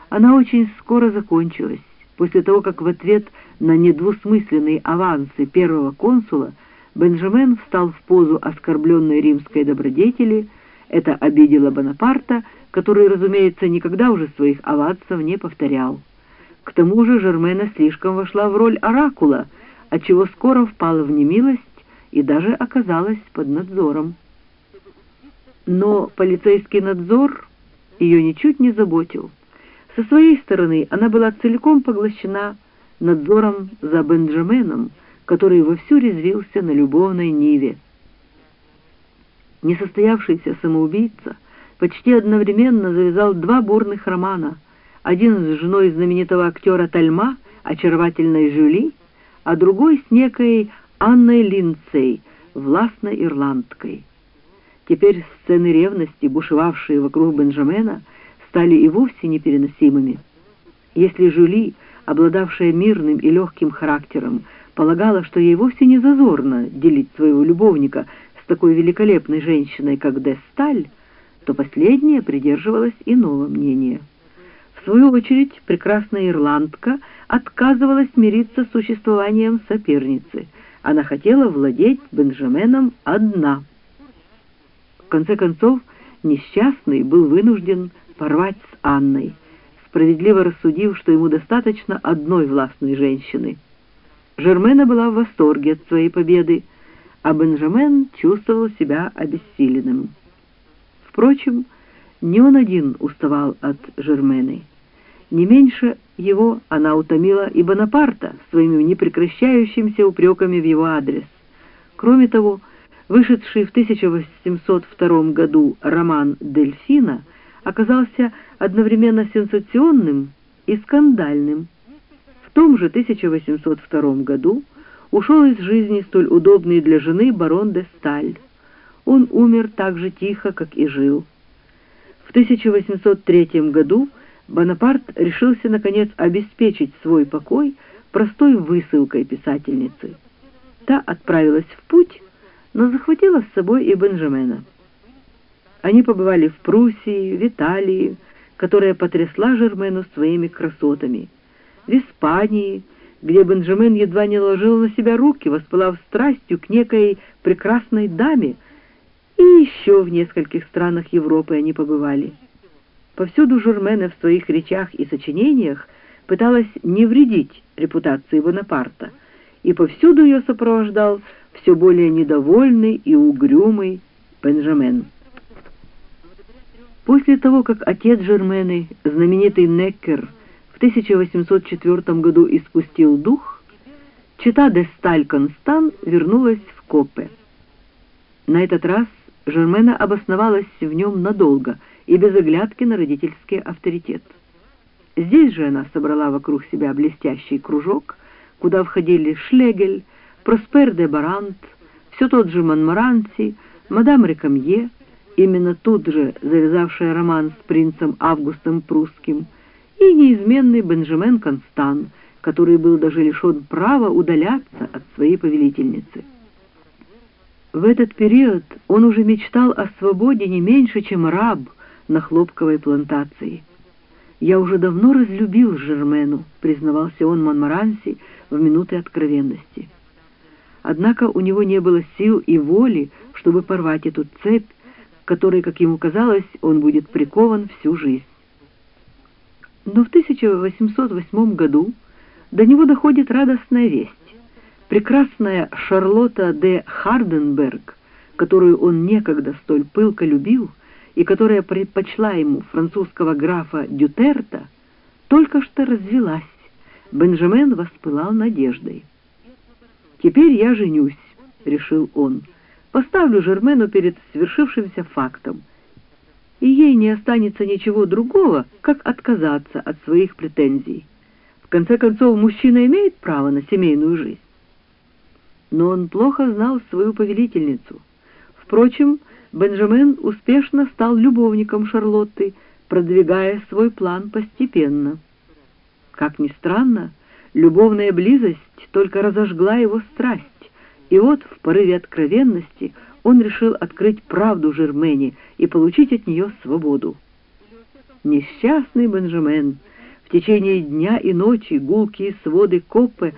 Она очень скоро закончилась, после того, как в ответ на недвусмысленные авансы первого консула Бенжамен встал в позу оскорбленной римской добродетели. Это обидело Бонапарта, который, разумеется, никогда уже своих авансов не повторял. К тому же Жермена слишком вошла в роль оракула, отчего скоро впала в немилость и даже оказалась под надзором. Но полицейский надзор ее ничуть не заботил. Со своей стороны она была целиком поглощена надзором за Бенжаменом, который вовсю резвился на любовной ниве. Несостоявшийся самоубийца почти одновременно завязал два бурных романа, один с женой знаменитого актера Тальма, очаровательной Жюли, а другой с некой Анной Линдсей, властной ирландкой. Теперь сцены ревности, бушевавшие вокруг Бенжамена, стали и вовсе непереносимыми. Если Жюли, обладавшая мирным и легким характером, полагала, что ей вовсе не зазорно делить своего любовника с такой великолепной женщиной, как де Сталь, то последняя придерживалась иного мнения. В свою очередь, прекрасная ирландка отказывалась мириться с существованием соперницы. Она хотела владеть Бенжаменом одна. В конце концов, несчастный был вынужден порвать с Анной, справедливо рассудив, что ему достаточно одной властной женщины. Жермена была в восторге от своей победы, а Бенжамен чувствовал себя обессиленным. Впрочем, не он один уставал от Жермены. Не меньше его она утомила и Бонапарта своими непрекращающимися упреками в его адрес. Кроме того, вышедший в 1802 году роман «Дельфина» оказался одновременно сенсационным и скандальным. В том же 1802 году ушел из жизни столь удобный для жены барон де Сталь. Он умер так же тихо, как и жил. В 1803 году Бонапарт решился, наконец, обеспечить свой покой простой высылкой писательницы. Та отправилась в путь, но захватила с собой и Бенжамена. Они побывали в Пруссии, в Италии, которая потрясла Жермену своими красотами, в Испании, где Бенжамен едва не наложил на себя руки, воспылав страстью к некой прекрасной даме, и еще в нескольких странах Европы они побывали. Повсюду Жермена в своих речах и сочинениях пыталась не вредить репутации Бонапарта, и повсюду ее сопровождал все более недовольный и угрюмый Бенжамен. После того, как отец Жермены, знаменитый Неккер, в 1804 году испустил дух, чета де Сталь-Констан вернулась в Коппе. На этот раз Жермена обосновалась в нем надолго и без оглядки на родительский авторитет. Здесь же она собрала вокруг себя блестящий кружок, куда входили Шлегель, Проспер де Барант, все тот же Монморанси, мадам Рекамье, именно тут же завязавшая роман с принцем Августом Прусским, и неизменный Бенжамен Констан, который был даже лишен права удаляться от своей повелительницы. В этот период он уже мечтал о свободе не меньше, чем раб на хлопковой плантации. «Я уже давно разлюбил Жермену», — признавался он Монморанси в минуты откровенности. Однако у него не было сил и воли, чтобы порвать эту цепь, которой, как ему казалось, он будет прикован всю жизнь. Но в 1808 году до него доходит радостная весть. Прекрасная Шарлотта де Харденберг, которую он некогда столь пылко любил и которая предпочла ему французского графа Дютерта, только что развелась. Бенжамен воспылал надеждой. «Теперь я женюсь», — решил он, — «поставлю Жермену перед свершившимся фактом, и ей не останется ничего другого, как отказаться от своих претензий. В конце концов, мужчина имеет право на семейную жизнь». Но он плохо знал свою повелительницу. Впрочем, Бенжамен успешно стал любовником Шарлотты, продвигая свой план постепенно. Как ни странно, любовная близость только разожгла его страсть, и вот в порыве откровенности он решил открыть правду Жермене и получить от нее свободу. Несчастный Бенжамен, В течение дня и ночи гулкие своды Коппе